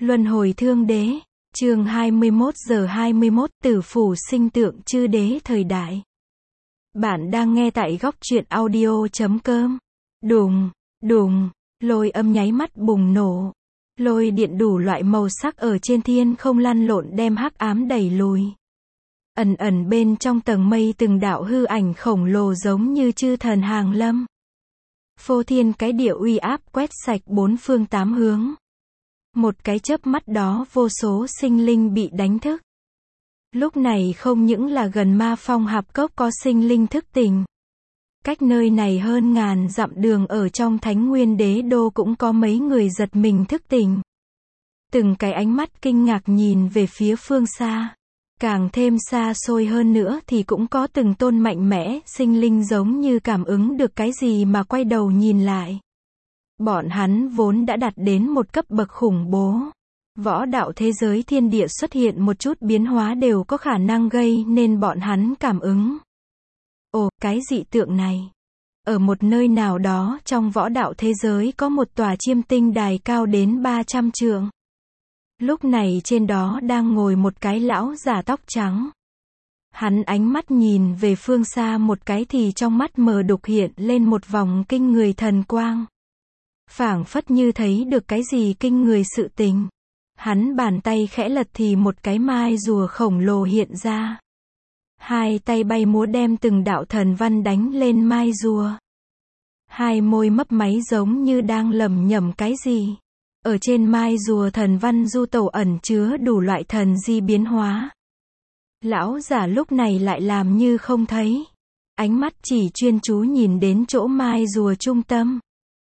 Luân hồi thương đế, chương 21:21 Tử phủ sinh tượng chư đế thời đại. Bạn đang nghe tại góc truyện audio.com. Đùng, đùng, lôi âm nháy mắt bùng nổ. Lôi điện đủ loại màu sắc ở trên thiên không lăn lộn đem hắc ám đẩy lùi. Ẩn ẩn bên trong tầng mây từng đạo hư ảnh khổng lồ giống như chư thần hàng lâm. Phô thiên cái địa uy áp quét sạch bốn phương tám hướng. Một cái chớp mắt đó vô số sinh linh bị đánh thức. Lúc này không những là gần Ma Phong Hạp Cốc có sinh linh thức tỉnh. Cách nơi này hơn ngàn dặm đường ở trong Thánh Nguyên Đế Đô cũng có mấy người giật mình thức tỉnh. Từng cái ánh mắt kinh ngạc nhìn về phía phương xa. Càng thêm xa xôi hơn nữa thì cũng có từng tôn mạnh mẽ, sinh linh giống như cảm ứng được cái gì mà quay đầu nhìn lại. Bọn hắn vốn đã đạt đến một cấp bậc khủng bố. Võ đạo thế giới thiên địa xuất hiện một chút biến hóa đều có khả năng gây nên bọn hắn cảm ứng. Ồ, cái dị tượng này. Ở một nơi nào đó trong võ đạo thế giới có một tòa chiêm tinh đài cao đến 300 trượng. Lúc này trên đó đang ngồi một cái lão già tóc trắng. Hắn ánh mắt nhìn về phương xa một cái thì trong mắt mờ đục hiện lên một vòng kinh người thần quang. Phảng phất như thấy được cái gì kinh người sự tình. Hắn bàn tay khẽ lật thì một cái mai rùa khổng lồ hiện ra. Hai tay bay múa đem từng đạo thần văn đánh lên mai rùa. Hai môi mấp máy giống như đang lẩm nhẩm cái gì. Ở trên mai rùa thần văn du tẩu ẩn chứa đủ loại thần di biến hóa. Lão giả lúc này lại làm như không thấy. Ánh mắt chỉ chuyên chú nhìn đến chỗ mai rùa trung tâm.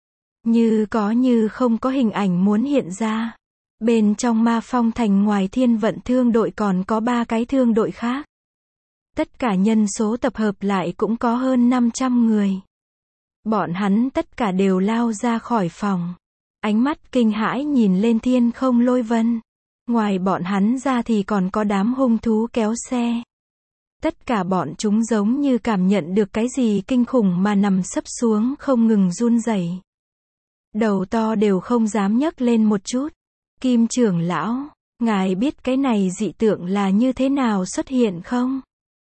Như có như không có hình ảnh muốn hiện ra. Bên trong Ma Phong Thành ngoài Thiên Vận Thương đội còn có 3 cái thương đội khác. Tất cả nhân số tập hợp lại cũng có hơn 500 người. Bọn hắn tất cả đều lao ra khỏi phòng. Ánh mắt kinh hãi nhìn lên thiên không lôi vân. Ngoài bọn hắn ra thì còn có đám hung thú kéo xe. Tất cả bọn chúng giống như cảm nhận được cái gì kinh khủng mà nằm sấp xuống không ngừng run rẩy. Đầu to đều không dám nhấc lên một chút. Kim trưởng lão, ngài biết cái này dị tượng là như thế nào xuất hiện không?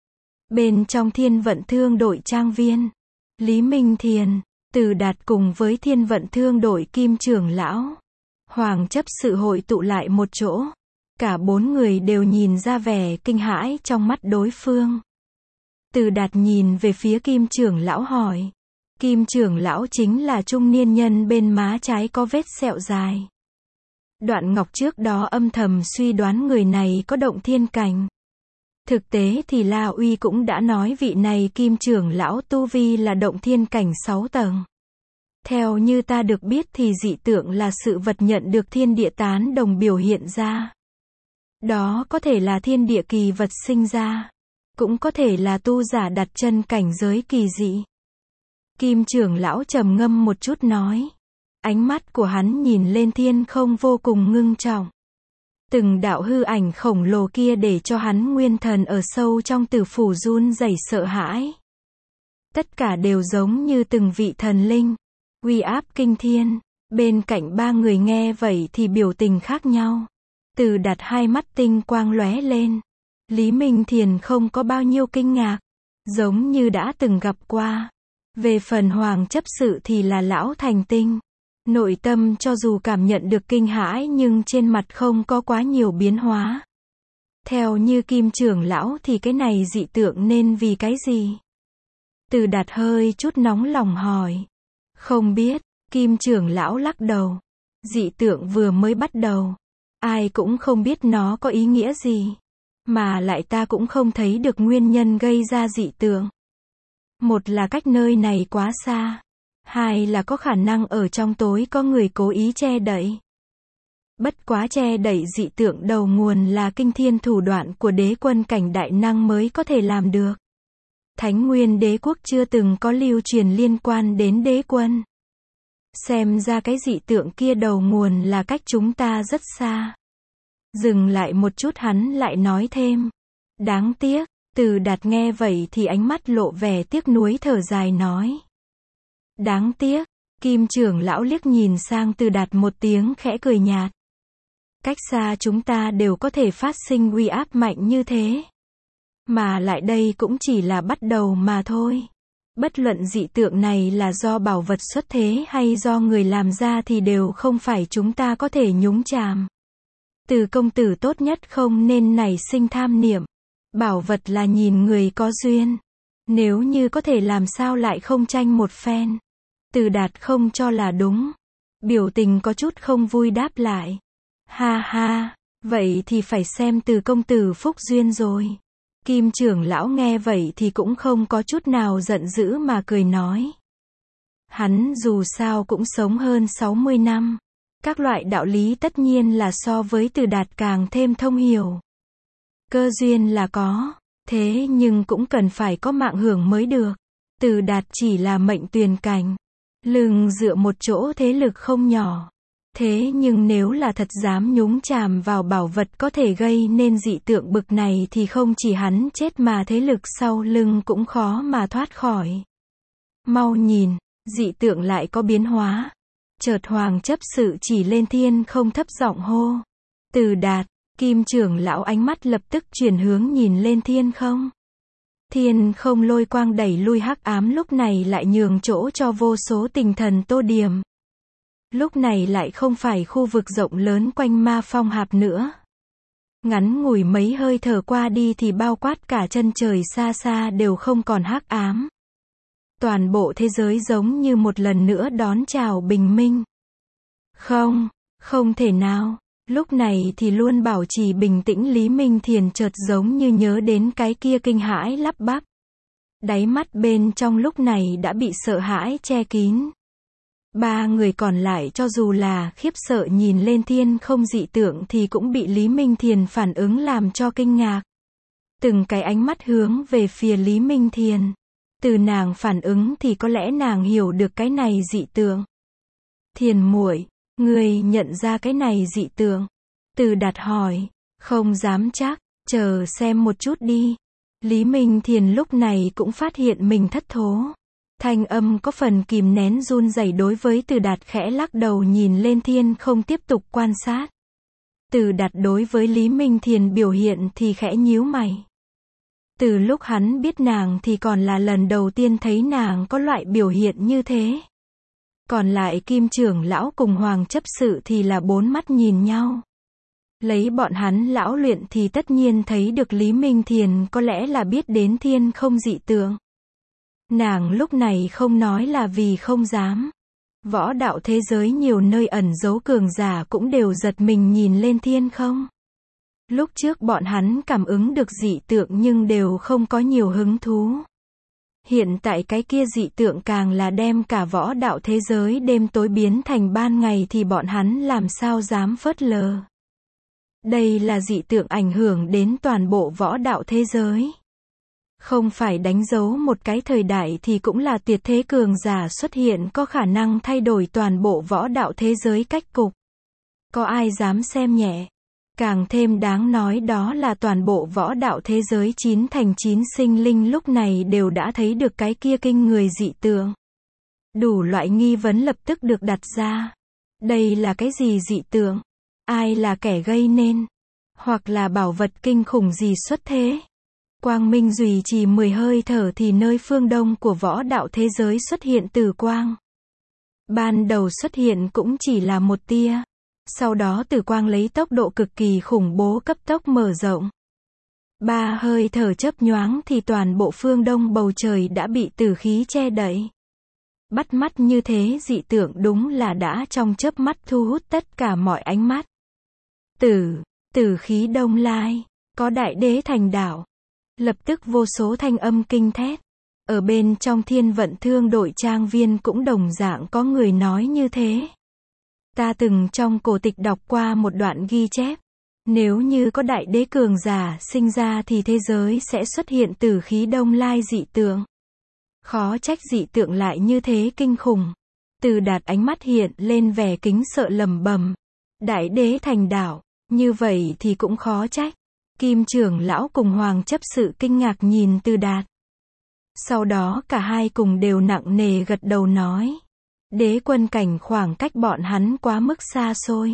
Bên trong Thiên Vận Thương đội trang viên, Lý Minh Thiền, Từ Đạt cùng với Thiên Vận Thương đội Kim trưởng lão, Hoàng chấp sự hội tụ lại một chỗ. Cả 4 người đều nhìn ra vẻ kinh hãi trong mắt đối phương. Từ Đạt nhìn về phía Kim trưởng lão hỏi. Kim trưởng lão chính là trung niên nhân bên má trái có vết sẹo dài. Đoạn Ngọc trước đó âm thầm suy đoán người này có động thiên cảnh. Thực tế thì La Uy cũng đã nói vị này Kim trưởng lão tu vi là động thiên cảnh 6 tầng. Theo như ta được biết thì dị tượng là sự vật nhận được thiên địa tán đồng biểu hiện ra. Đó có thể là thiên địa kỳ vật sinh ra. Cũng có thể là tu giả đặt chân cảnh giới kỳ dị. Kim trưởng lão trầm ngâm một chút nói. Ánh mắt của hắn nhìn lên thiên không vô cùng ngưng trọng. Từng đạo hư ảnh khổng lồ kia để cho hắn nguyên thần ở sâu trong tử phủ run rẩy sợ hãi. Tất cả đều giống như từng vị thần linh. Uy áp kinh thiên. Bên cạnh 3 người nghe vậy thì biểu tình khác nhau. Từ Đạt hai mắt tinh quang lóe lên. Lý Minh Thiền không có bao nhiêu kinh ngạc. Giống như đã từng gặp qua. Về phần Hoàng chấp sự thì là lão thành tinh. Nội tâm cho dù cảm nhận được kinh hãi nhưng trên mặt không có quá nhiều biến hóa. Theo như Kim trưởng lão thì cái này dị tượng nên vì cái gì? Từ Đạt hơi chút nóng lòng hỏi. Không biết, Kim trưởng lão lắc đầu. Dị tượng vừa mới bắt đầu. Ai cũng không biết nó có ý nghĩa gì. Mà lại ta cũng không thấy được nguyên nhân gây ra dị tượng. Một là cách nơi này quá xa. Hai là có khả năng ở trong tối có người cố ý che đậy. Bất quá che đậy dị tượng đầu nguồn là kinh thiên thủ đoạn của đế quân cảnh đại năng mới có thể làm được. Thánh Nguyên Đế quốc chưa từng có lưu truyền liên quan đến đế quân. Xem ra cái dị tượng kia đầu nguồn là cách chúng ta rất xa. Dừng lại một chút hắn lại nói thêm. Đáng tiếc, Từ Đạt nghe vậy thì ánh mắt lộ vẻ tiếc nuối thở dài nói. Đáng tiếc, Kim trưởng lão liếc nhìn sang Từ Đạt một tiếng khẽ cười nhạt. Cách xa chúng ta đều có thể phát sinh uy áp mạnh như thế. Mà lại đây cũng chỉ là bắt đầu mà thôi. Bất luận dị tượng này là do bảo vật xuất thế hay do người làm ra thì đều không phải chúng ta có thể nhúng chàm. Từ công tử tốt nhất không nên nảy sinh tham niệm. Bảo vật là nhìn người có duyên. Nếu như có thể làm sao lại không tranh một phen. Từ Đạt không cho là đúng. Biểu tình có chút không vui đáp lại. Ha ha, vậy thì phải xem từ công tử phúc duyên rồi. Kim trưởng lão nghe vậy thì cũng không có chút nào giận dữ mà cười nói. Hắn dù sao cũng sống hơn 60 năm. Các loại đạo lý tất nhiên là so với Từ Đạt càng thêm thông hiểu. Cơ duyên là có, thế nhưng cũng cần phải có mạng hưởng mới được. Từ Đạt chỉ là mệnh tuyền cảnh, lưng dựa một chỗ thế lực không nhỏ. Thế nhưng nếu là thật dám nhúng chàm vào bảo vật có thể gây nên dị tượng bực này thì không chỉ hắn chết mà thế lực sau lưng cũng khó mà thoát khỏi. Mau nhìn, dị tượng lại có biến hóa. Chợt Hoàng chấp sự chỉ lên thiên không thấp giọng hô. Từ Đạt, Kim trưởng lão ánh mắt lập tức chuyển hướng nhìn lên thiên không. Thiên không lôi quang đẩy lui hắc ám lúc này lại nhường chỗ cho vô số tinh thần tô điểm. Lúc này lại không phải khu vực rộng lớn quanh ma phong hạp nữa. Ngắn ngủi mấy hơi thở qua đi thì bao quát cả chân trời xa xa đều không còn hắc ám. Toàn bộ thế giới giống như một lần nữa đón chào bình minh. Không thể nào. Lúc này thì luôn bảo trì bình tĩnh Lý Minh Thiền chợt giống như nhớ đến cái kia kinh hãi lắp bắp. Đáy mắt bên trong lúc này đã bị sợ hãi che kín. Ba người còn lại cho dù là khiếp sợ nhìn lên thiên không dị tượng thì cũng bị Lý Minh Thiền phản ứng làm cho kinh ngạc. Từng cái ánh mắt hướng về phía Lý Minh Thiền. Từ nàng phản ứng thì có lẽ nàng hiểu được cái này dị tượng. Thiền muội, ngươi nhận ra cái này dị tượng? Từ Đạt hỏi. Không dám chắc, chờ xem một chút đi. Lý Minh Thiền lúc này cũng phát hiện mình thất thố. Thanh âm có phần kìm nén run rẩy đối với Từ Đạt khẽ lắc đầu nhìn lên thiên không tiếp tục quan sát. Từ Đạt đối với Lý Minh Thiền biểu hiện thì khẽ nhíu mày. Từ lúc hắn biết nàng thì còn là lần đầu tiên thấy nàng có loại biểu hiện như thế. Còn lại Kim trưởng lão cùng Hoàng chấp sự thì là bốn mắt nhìn nhau. Lấy bọn hắn lão luyện thì tất nhiên thấy được Lý Minh Thiền có lẽ là biết đến thiên không dị tượng. Nàng lúc này không nói là vì không dám. Võ đạo thế giới nhiều nơi ẩn giấu cường giả cũng đều giật mình nhìn lên thiên không. Lúc trước bọn hắn cảm ứng được dị tượng nhưng đều không có nhiều hứng thú. Hiện tại cái kia dị tượng càng là đem cả võ đạo thế giới đêm tối biến thành ban ngày thì bọn hắn làm sao dám phớt lờ. Đây là dị tượng ảnh hưởng đến toàn bộ võ đạo thế giới. Không phải đánh dấu một cái thời đại thì cũng là tuyệt thế cường giả xuất hiện có khả năng thay đổi toàn bộ võ đạo thế giới cách cục. Có ai dám xem nhẹ? Càng thêm đáng nói đó là toàn bộ võ đạo thế giới 9 thành 9 sinh linh lúc này đều đã thấy được cái kia kinh người dị tượng. Đủ loại nghi vấn lập tức được đặt ra. Đây là cái gì dị tượng? Ai là kẻ gây nên? Hoặc là bảo vật kinh khủng gì xuất thế? Quang minh duy trì 10 hơi thở thì nơi phương đông của võ đạo thế giới xuất hiện tử quang. Ban đầu xuất hiện cũng chỉ là một tia. Sau đó tử quang lấy tốc độ cực kỳ khủng bố cấp tốc mở rộng. 3 hơi thở chớp nhoáng thì toàn bộ phương đông bầu trời đã bị tử khí che đậy. Bắt mắt như thế dị tượng đúng là đã trong chớp mắt thu hút tất cả mọi ánh mắt. Tử khí đông lai, có đại đế thành đạo. Lập tức vô số thanh âm kinh thét. Ở bên trong Thiên Vận Thương đội trang viên cũng đồng dạng có người nói như thế. Ta từng trong cổ tịch đọc qua một đoạn ghi chép. Nếu như có đại đế cường giả sinh ra thì thế giới sẽ xuất hiện tử khí đông lai dị tượng. Khó trách dị tượng lại như thế kinh khủng. Từ Đạt ánh mắt hiện lên vẻ kính sợ lẩm bẩm. Đại đế thành đạo, như vậy thì cũng khó trách. Kim trưởng lão cùng Hoàng chấp sự kinh ngạc nhìn Từ Đạt. Sau đó cả hai cùng đều nặng nề gật đầu nói. Đế quân cảnh khoảng cách bọn hắn quá mức xa xôi.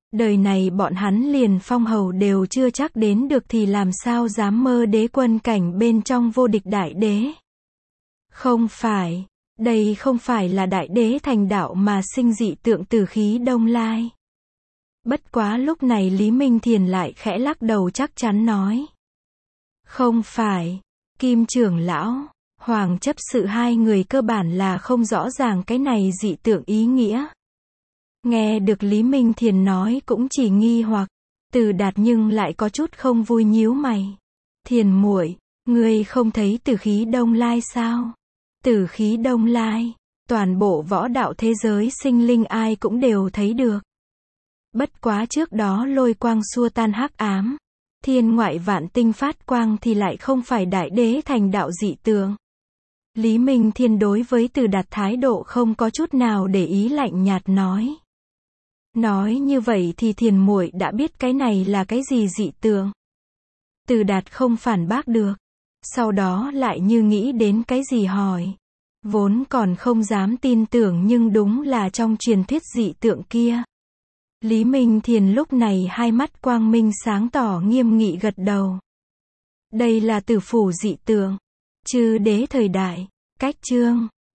Đời này bọn hắn liền phong hầu đều chưa chắc đến được thì làm sao dám mơ đế quân cảnh bên trong vô địch đại đế. Không phải, đây không phải là đại đế thành đạo mà sinh dị tượng từ khí Đông Lai. Bất quá lúc này Lý Minh Thiền lại khẽ lắc đầu chắc chắn nói. Không phải, Kim trưởng lão, Hoàng chấp sự hai người cơ bản là không rõ ràng cái này dị tượng ý nghĩa. Nghe được Lý Minh Thiền nói cũng chỉ nghi hoặc, Từ Đạt nhưng lại có chút không vui nhíu mày. Thiền muội, ngươi không thấy tử khí Đông Lai sao? Tử khí Đông Lai, toàn bộ võ đạo thế giới sinh linh ai cũng đều thấy được. Bất quá trước đó lôi quang xua tan hắc ám, thiên ngoại vạn tinh phát quang thì lại không phải đại đế thành đạo dị tượng. Lý Minh Thiên đối với Từ Đạt thái độ không có chút nào để ý lạnh nhạt nói. Nói như vậy thì Thiền muội đã biết cái này là cái gì dị tượng. Từ Đạt không phản bác được. Sau đó lại như nghĩ đến cái gì hỏi. Vốn còn không dám tin tưởng nhưng đúng là trong truyền thuyết dị tượng kia. Lý Minh Thiền lúc này hai mắt quang minh sáng tỏ nghiêm nghị gật đầu. Đây là tử phủ dị tượng. Chư đế thời đại. Cách chương